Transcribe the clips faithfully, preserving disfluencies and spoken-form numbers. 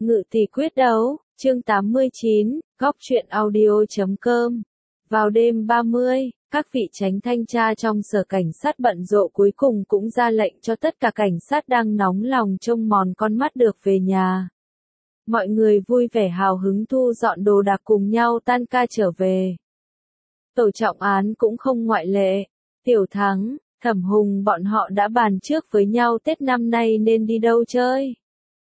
Ngự tỷ quyết đấu, chương tám mươi chín, góc truyện audio chấm com. Vào đêm ba mươi, các vị chánh thanh tra trong sở cảnh sát bận rộn cuối cùng cũng ra lệnh cho tất cả cảnh sát đang nóng lòng trông mòn con mắt được về nhà. Mọi người vui vẻ hào hứng thu dọn đồ đạc cùng nhau tan ca trở về. Tổ trọng án cũng không ngoại lệ. Tiểu Thắng, Thẩm Hùng bọn họ đã bàn trước với nhau Tết năm nay nên đi đâu chơi.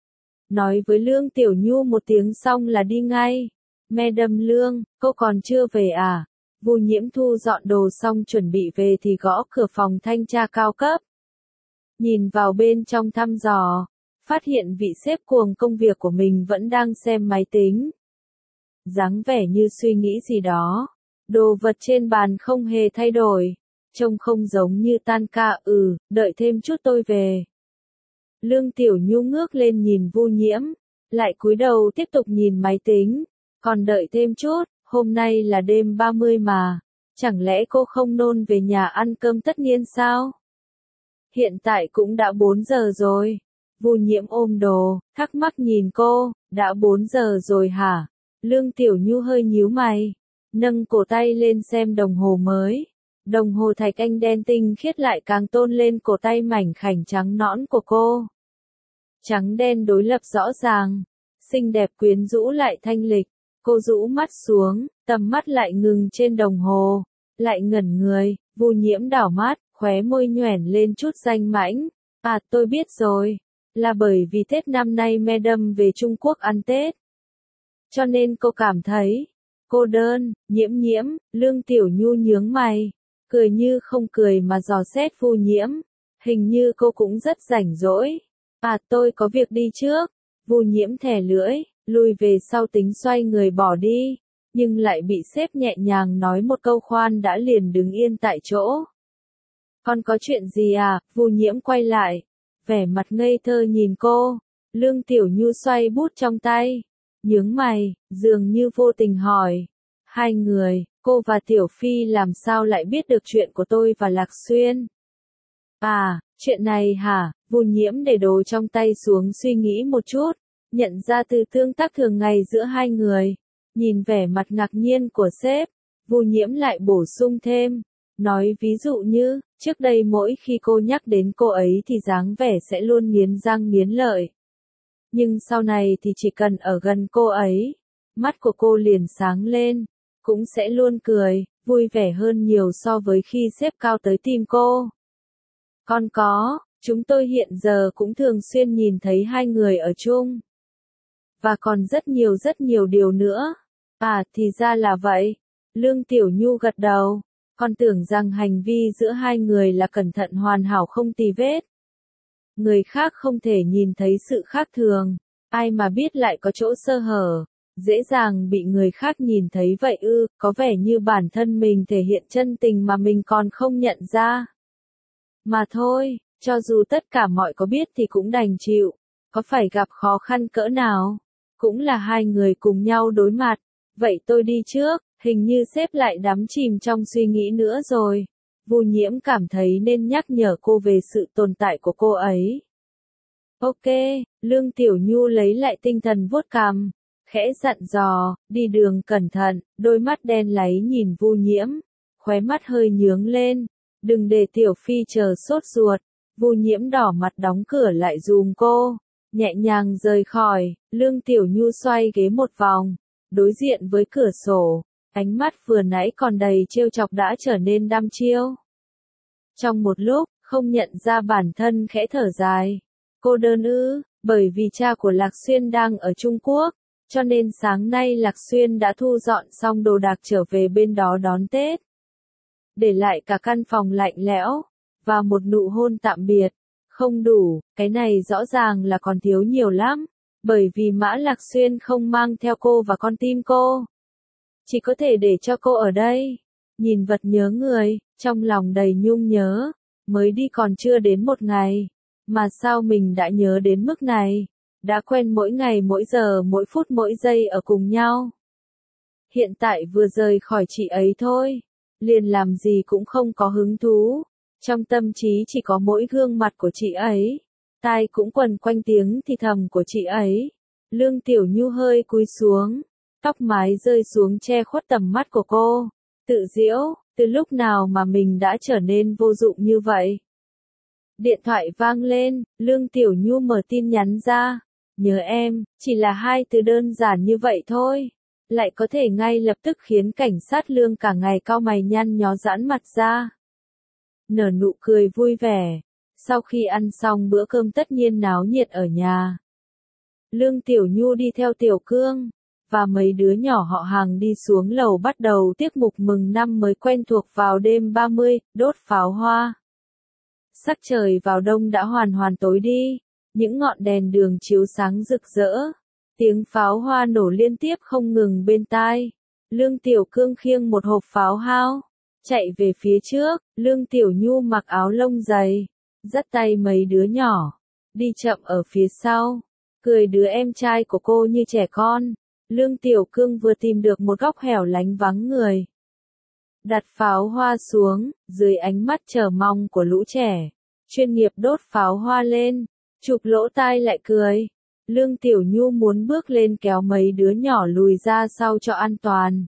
Nói với Lương Tiểu Nhu một tiếng xong là đi ngay. Madam Lương, cô còn chưa về à? Vu Nhiễm thu dọn đồ xong chuẩn bị về thì gõ cửa phòng thanh tra cao cấp. Nhìn vào bên trong thăm dò, phát hiện vị sếp cuồng công việc của mình vẫn đang xem máy tính. Dáng vẻ như suy nghĩ gì đó. Đồ vật trên bàn không hề thay đổi. Trông không giống như tan ca. Ừ, đợi thêm chút tôi về. Lương Tiểu Nhu ngước lên nhìn Vu Nhiễm, lại cúi đầu tiếp tục nhìn máy tính. Còn đợi thêm chút, hôm nay là đêm ba mươi mà, chẳng lẽ cô không nôn về nhà ăn cơm tất niên sao? Hiện tại cũng đã bốn giờ rồi. Vu Nhiễm ôm đồ, thắc mắc nhìn cô, đã bốn giờ rồi hả? Lương Tiểu Nhu hơi nhíu mày, nâng cổ tay lên xem đồng hồ mới. Đồng hồ thạch anh đen tinh khiết lại càng tôn lên cổ tay mảnh khảnh trắng nõn của cô. Trắng đen đối lập rõ ràng, xinh đẹp quyến rũ lại thanh lịch. Cô rũ mắt xuống, tầm mắt lại ngừng trên đồng hồ, lại ngẩn người. Vu Nhiễm đảo mắt, khóe môi nhoẻn lên chút danh mãnh. À, tôi biết rồi, là bởi vì Tết năm nay Madam về Trung Quốc ăn Tết. Cho nên cô cảm thấy cô đơn. Nhiễm Nhiễm, Lương Tiểu Nhu nhướng mày, cười như không cười mà dò xét Vu Nhiễm. Hình như cô cũng rất rảnh rỗi. À, tôi có việc đi trước. Vu Nhiễm thè lưỡi, lùi về sau tính xoay người bỏ đi, nhưng lại bị sếp nhẹ nhàng nói một câu khoan đã liền đứng yên tại chỗ. Con có chuyện gì à? Vu Nhiễm quay lại, vẻ mặt ngây thơ nhìn cô. Lương Tiểu Nhu xoay bút trong tay, nhướng mày, dường như vô tình hỏi. Hai người, cô và Tiểu Phi làm sao lại biết được chuyện của tôi và Lạc Xuyên? À, chuyện này hả? Vu Nhiễm để đồ trong tay xuống suy nghĩ một chút, nhận ra từ tương tác thường ngày giữa hai người. Nhìn vẻ mặt ngạc nhiên của sếp, Vu Nhiễm lại bổ sung thêm, nói ví dụ như, trước đây mỗi khi cô nhắc đến cô ấy thì dáng vẻ sẽ luôn nghiến răng nghiến lợi. Nhưng sau này thì chỉ cần ở gần cô ấy, mắt của cô liền sáng lên, cũng sẽ luôn cười, vui vẻ hơn nhiều so với khi sếp cao tới tìm cô. Còn có, chúng tôi hiện giờ cũng thường xuyên nhìn thấy hai người ở chung. Và còn rất nhiều rất nhiều điều nữa. À, thì ra là vậy. Lương Tiểu Nhu gật đầu. Con tưởng rằng hành vi giữa hai người là cẩn thận hoàn hảo không tì vết. Người khác không thể nhìn thấy sự khác thường. Ai mà biết lại có chỗ sơ hở. Dễ dàng bị người khác nhìn thấy vậy ư, có vẻ như bản thân mình thể hiện chân tình mà mình còn không nhận ra. Mà thôi, cho dù tất cả mọi có biết thì cũng đành chịu. Có phải gặp khó khăn cỡ nào? Cũng là hai người cùng nhau đối mặt. Vậy tôi đi trước. Hình như sếp lại đắm chìm trong suy nghĩ nữa rồi. Vu Nhiễm cảm thấy nên nhắc nhở cô về sự tồn tại của cô ấy. Ok, Lương Tiểu Nhu lấy lại tinh thần vuốt cằm, khẽ dặn dò, đi đường cẩn thận. Đôi mắt đen láy nhìn Vu Nhiễm, khóe mắt hơi nhướng lên. Đừng để Tiểu Phi chờ sốt ruột. Vu Nhiễm đỏ mặt đóng cửa lại giùm cô, nhẹ nhàng rời khỏi. Lương Tiểu Nhu xoay ghế một vòng, đối diện với cửa sổ, ánh mắt vừa nãy còn đầy trêu chọc đã trở nên đăm chiêu. Trong một lúc, không nhận ra bản thân khẽ thở dài. Cô đơn ư? Bởi vì cha của Lạc Xuyên đang ở Trung Quốc, cho nên sáng nay Lạc Xuyên đã thu dọn xong đồ đạc trở về bên đó đón Tết. Để lại cả căn phòng lạnh lẽo, và một nụ hôn tạm biệt. Không đủ, cái này rõ ràng là còn thiếu nhiều lắm, bởi vì Mã Lạc Xuyên không mang theo cô và con tim cô. Chỉ có thể để cho cô ở đây, nhìn vật nhớ người, trong lòng đầy nhung nhớ, mới đi còn chưa đến một ngày, mà sao mình đã nhớ đến mức này, đã quen mỗi ngày mỗi giờ mỗi phút mỗi giây ở cùng nhau. Hiện tại vừa rời khỏi chị ấy thôi, liền làm gì cũng không có hứng thú. Trong tâm trí chỉ có mỗi gương mặt của chị ấy, tai cũng quần quanh tiếng thì thầm của chị ấy. Lương Tiểu Nhu hơi cúi xuống, tóc mái rơi xuống che khuất tầm mắt của cô. Tự giễu, từ lúc nào mà mình đã trở nên vô dụng như vậy? Điện thoại vang lên, Lương Tiểu Nhu mở tin nhắn ra. Nhớ em, chỉ là hai từ đơn giản như vậy thôi. Lại có thể ngay lập tức khiến cảnh sát Lương cả ngày cau mày nhăn nhó giãn mặt ra. Nở nụ cười vui vẻ. Sau khi ăn xong bữa cơm tất nhiên náo nhiệt ở nhà. Lương Tiểu Nhu đi theo Tiểu Cương, và mấy đứa nhỏ họ hàng đi xuống lầu bắt đầu tiết mục mừng năm mới quen thuộc vào đêm ba mươi, đốt pháo hoa. Sắc trời vào đông đã hoàn hoàn tối đi, những ngọn đèn đường chiếu sáng rực rỡ, tiếng pháo hoa nổ liên tiếp không ngừng bên tai. Lương Tiểu Cương khiêng một hộp pháo hao, chạy về phía trước, Lương Tiểu Nhu mặc áo lông dày, dắt tay mấy đứa nhỏ, đi chậm ở phía sau, cười đứa em trai của cô như trẻ con. Lương Tiểu Cương vừa tìm được một góc hẻo lánh vắng người, đặt pháo hoa xuống, dưới ánh mắt chờ mong của lũ trẻ, chuyên nghiệp đốt pháo hoa lên, chụp lỗ tai lại cười. Lương Tiểu Nhu muốn bước lên kéo mấy đứa nhỏ lùi ra sau cho an toàn.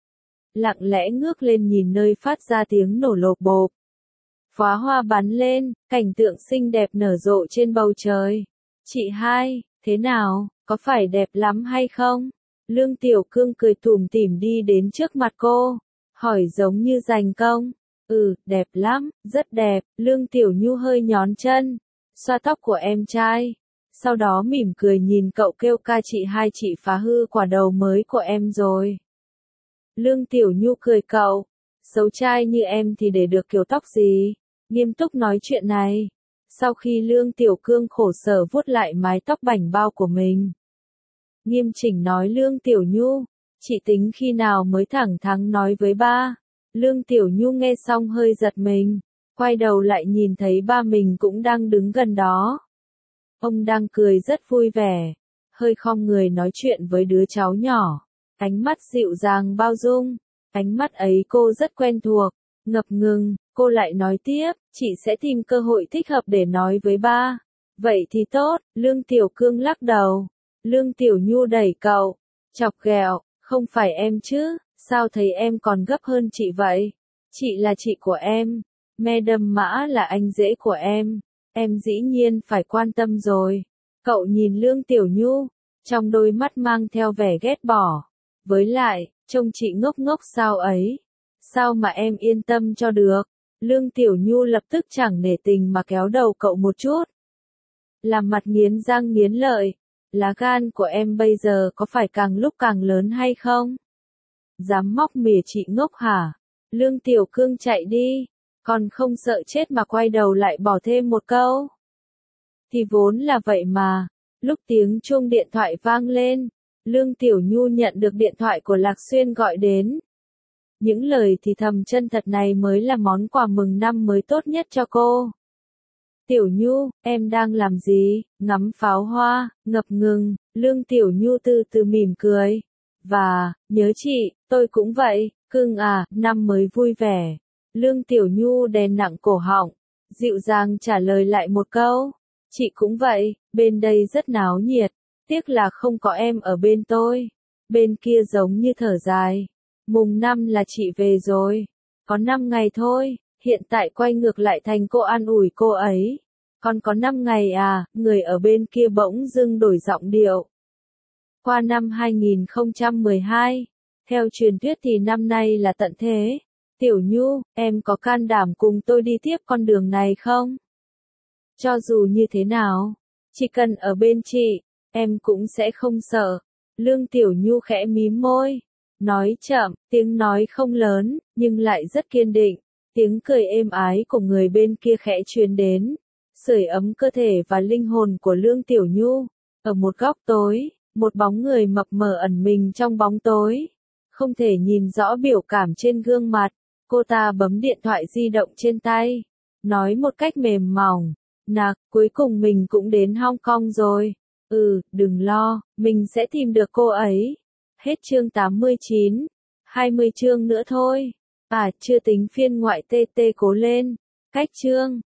Lặng lẽ ngước lên nhìn nơi phát ra tiếng nổ lộp bộp. Pháo hoa bắn lên, cảnh tượng xinh đẹp nở rộ trên bầu trời. Chị hai, thế nào, có phải đẹp lắm hay không? Lương Tiểu Cương cười tủm tỉm đi đến trước mặt cô, hỏi giống như giành công. Ừ, đẹp lắm, rất đẹp. Lương Tiểu Nhu hơi nhón chân, xoa tóc của em trai, sau đó mỉm cười nhìn cậu kêu ca chị hai, chị phá hư quả đầu mới của em rồi. Lương Tiểu Nhu cười cậu, xấu trai như em thì để được kiểu tóc gì? Nghiêm túc nói chuyện này. Sau khi Lương Tiểu Cương khổ sở vuốt lại mái tóc bảnh bao của mình, nghiêm chỉnh nói Lương Tiểu Nhu, chị tính khi nào mới thẳng thắn nói với ba? Lương Tiểu Nhu nghe xong hơi giật mình, quay đầu lại nhìn thấy ba mình cũng đang đứng gần đó. Ông đang cười rất vui vẻ, hơi khom người nói chuyện với đứa cháu nhỏ, ánh mắt dịu dàng bao dung, ánh mắt ấy cô rất quen thuộc. Ngập ngừng, cô lại nói tiếp, chị sẽ tìm cơ hội thích hợp để nói với ba. Vậy thì tốt. Lương Tiểu Cương lắc đầu. Lương Tiểu Nhu đẩy cậu, chọc ghẹo, không phải em chứ, sao thấy em còn gấp hơn chị vậy? Chị là chị của em, Madam Mã là anh rể của em, em dĩ nhiên phải quan tâm rồi. Cậu nhìn Lương Tiểu Nhu, trong đôi mắt mang theo vẻ ghét bỏ. Với lại, trông chị ngốc ngốc sao ấy? Sao mà em yên tâm cho được? Lương Tiểu Nhu lập tức chẳng nể tình mà kéo đầu cậu một chút, làm mặt nghiến răng nghiến lợi. Lá gan của em bây giờ có phải càng lúc càng lớn hay không? Dám móc mỉa chị ngốc hả? Lương Tiểu Cương chạy đi, còn không sợ chết mà quay đầu lại bỏ thêm một câu. Thì vốn là vậy mà. Lúc tiếng chuông điện thoại vang lên, Lương Tiểu Nhu nhận được điện thoại của Lạc Xuyên gọi đến. Những lời thì thầm chân thật này mới là món quà mừng năm mới tốt nhất cho cô. Tiểu Nhu, em đang làm gì? Ngắm pháo hoa, ngập ngừng. Lương Tiểu Nhu từ từ mỉm cười. Và, nhớ chị, tôi cũng vậy, cưng à, năm mới vui vẻ. Lương Tiểu Nhu đè nặng cổ họng, dịu dàng trả lời lại một câu. Chị cũng vậy, bên đây rất náo nhiệt, tiếc là không có em ở bên tôi. Bên kia giống như thở dài. Mùng năm là chị về rồi. Có năm ngày thôi, hiện tại quay ngược lại thành cô an ủi cô ấy. Còn có năm ngày à, người ở bên kia bỗng dưng đổi giọng điệu. Qua năm hai nghìn không trăm mười hai, theo truyền thuyết thì năm nay là tận thế. Tiểu Nhu, em có can đảm cùng tôi đi tiếp con đường này không? Cho dù như thế nào, chỉ cần ở bên chị, em cũng sẽ không sợ. Lương Tiểu Nhu khẽ mím môi, nói chậm, tiếng nói không lớn, nhưng lại rất kiên định. Tiếng cười êm ái của người bên kia khẽ truyền đến, sưởi ấm cơ thể và linh hồn của Lương Tiểu Nhu. Ở một góc tối, một bóng người mập mờ ẩn mình trong bóng tối, không thể nhìn rõ biểu cảm trên gương mặt. Cô ta bấm điện thoại di động trên tay, nói một cách mềm mỏng, nạc, cuối cùng mình cũng đến Hong Kong rồi. Ừ, đừng lo, mình sẽ tìm được cô ấy. Hết chương tám mươi chín, hai mươi chương nữa thôi. À, chưa tính phiên ngoại tê tê cố lên. Cách chương